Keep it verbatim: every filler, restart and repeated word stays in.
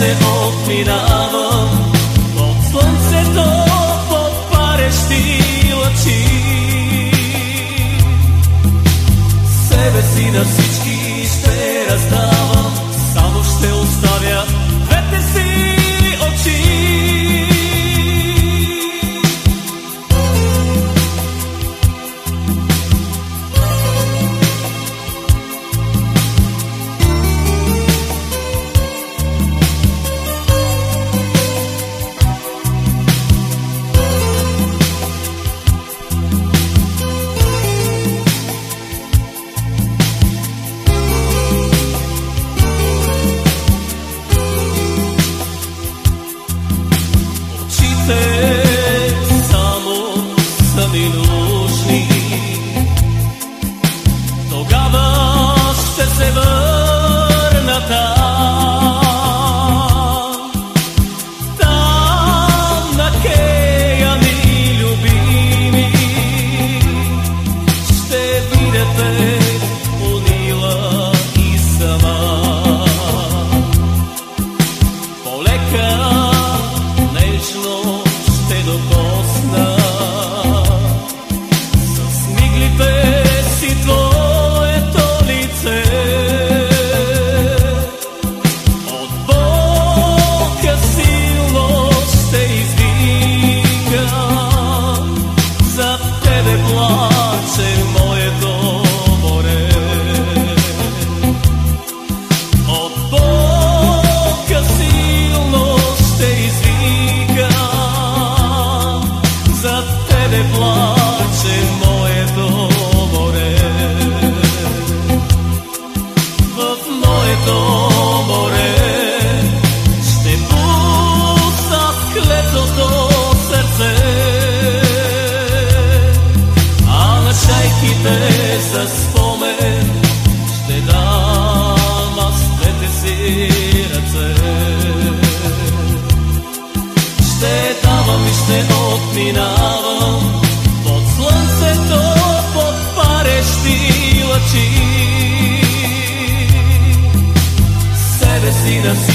ще отминавам под слънцето, под парещи лъчи. Себе си на всички ще раздавам, само ще оставя двете си очи. Само са ми нужни, тогава ще се върна там, там на кея ми любими, ще видите унила и сама. Полека нежно ще докосна с миглите си твоето лице. От болка силно ще извикам, за тебе плаче моето море. От болка силно ще извикам, за тебе плаче моето море. В моето море ще пусна клетото сърце, а на шайките за спомен ще дам аз двете си ръце. Ще давам и ще отминавам под слънцето, под парещи лъчи. Себе си да си